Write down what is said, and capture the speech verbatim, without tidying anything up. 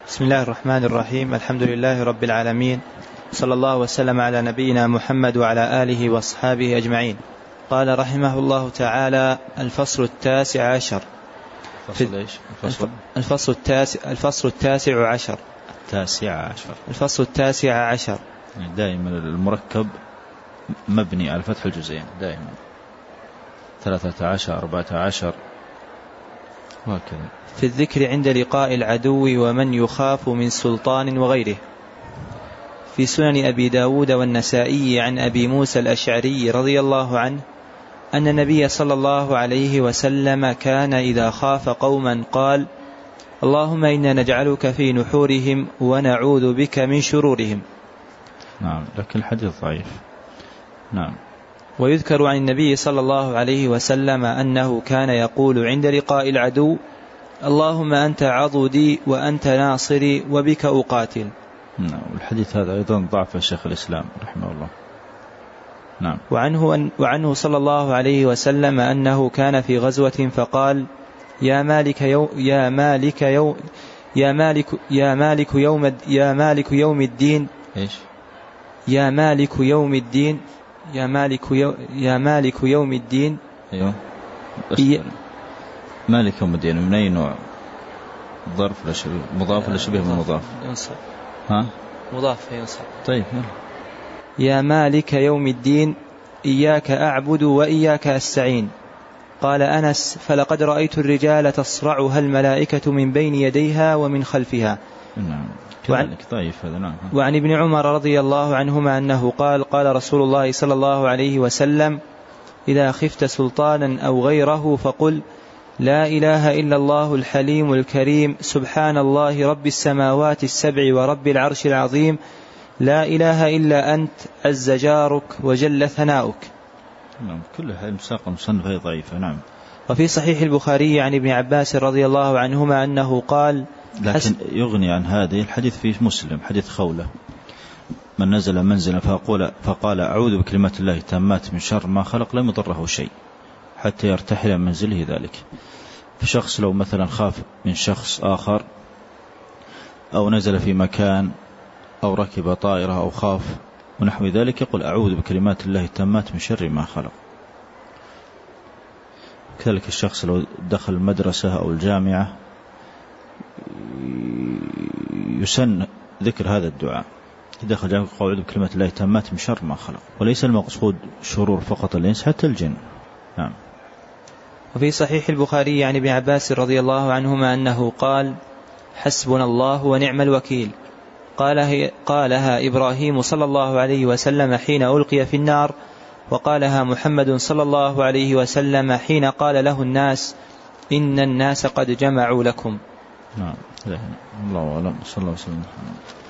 بسم الله الرحمن الرحيم. الحمد لله رب العالمين، صلى الله وسلم على نبينا محمد وعلى آله وأصحابه أجمعين. قال رحمه الله تعالى: الفصل التاسع عشر. الفصل إيش؟ الفصل الفصل التاسع الفصل التاسع عشر التاسع عشر الفصل التاسع عشر. دائما المركب مبني على فتح الجزئين دائما، ثلاثة عشر أربعة عشر وهكذا. في الذكر عند لقاء العدو ومن يخاف من سلطان وغيره. في سنن أبي داود والنسائي عن أبي موسى الأشعري رضي الله عنه أن النبي صلى الله عليه وسلم كان إذا خاف قوما قال: اللهم إنا نجعلك في نحورهم ونعوذ بك من شرورهم. نعم، لكن الحديث ضعيف. نعم. ويذكر عن النبي صلى الله عليه وسلم أنه كان يقول عند لقاء العدو: اللهم أنت عضدي وأنت ناصري وبك أقاتل. نعم، الحديث هذا أيضا ضعف الشيخ الإسلام رحمه الله. نعم. وعنه, أن وعنه صلى الله عليه وسلم أنه كان في غزوة فقال: يا مالك يوم يا مالك يوم يا مالك يا مالك يوم يا مالك يوم الدين إيش؟ يا مالك يوم الدين يا مالك يوم يا مالك يوم الدين. أيوه. إيه؟ مالك يوم الدين من أي نوع؟ ظرف ولا شبيه؟ مضاف ولا شبيه من مضاف؟ ينصب. ها؟ مضاف ينصب. طيب. يا مالك يوم الدين إياك أعبد وإياك أستعين. قال أنس: فلقد رأيت الرجال تصرعها الملائكة من بين يديها ومن خلفها. نعم. وعن, طيب هذا. نعم. وعن ابن عمر رضي الله عنهما أنه قال: قال رسول الله صلى الله عليه وسلم: إذا خفت سلطانا أو غيره فقل: لا إله إلا الله الحليم الكريم، سبحان الله رب السماوات السبع ورب العرش العظيم، لا إله إلا أنت، عز جارك وجل ثناؤك. نعم، كلها مساق مصنف ضعيفة. نعم. وفي صحيح البخاري عن ابن عباس رضي الله عنهما أنه قال: لكن يغني عن هذه الحديث في مسلم، حديث خولة: من نزل منزلا فقال, فقال أعوذ بكلمات الله التامات من شر ما خلق لم يضره شيء حتى يرتحل من منزله ذلك. فشخص لو مثلا خاف من شخص آخر أو نزل في مكان أو ركب طائرة أو خاف ونحو ذلك يقول أعوذ بكلمات الله التامات من شر ما خلق. كذلك الشخص لو دخل المدرسة أو الجامعة يسن ذكر هذا الدعاء: دخل جامعة أعوذ بكلمات الله التامات من شر ما خلق. وليس المقصود شرور فقط الإنس، حتى الجن. نعم. وفي صحيح البخاري عن ابن عباس رضي الله عنهما أنه قال: حسبنا الله ونعم الوكيل. قالها, قالها إبراهيم صلى الله عليه وسلم حين ألقي في النار، وقالها محمد صلى الله عليه وسلم حين قال له الناس: إن الناس قد جمعوا لكم. نعم. الله أعلم. صلى الله عليه وسلم.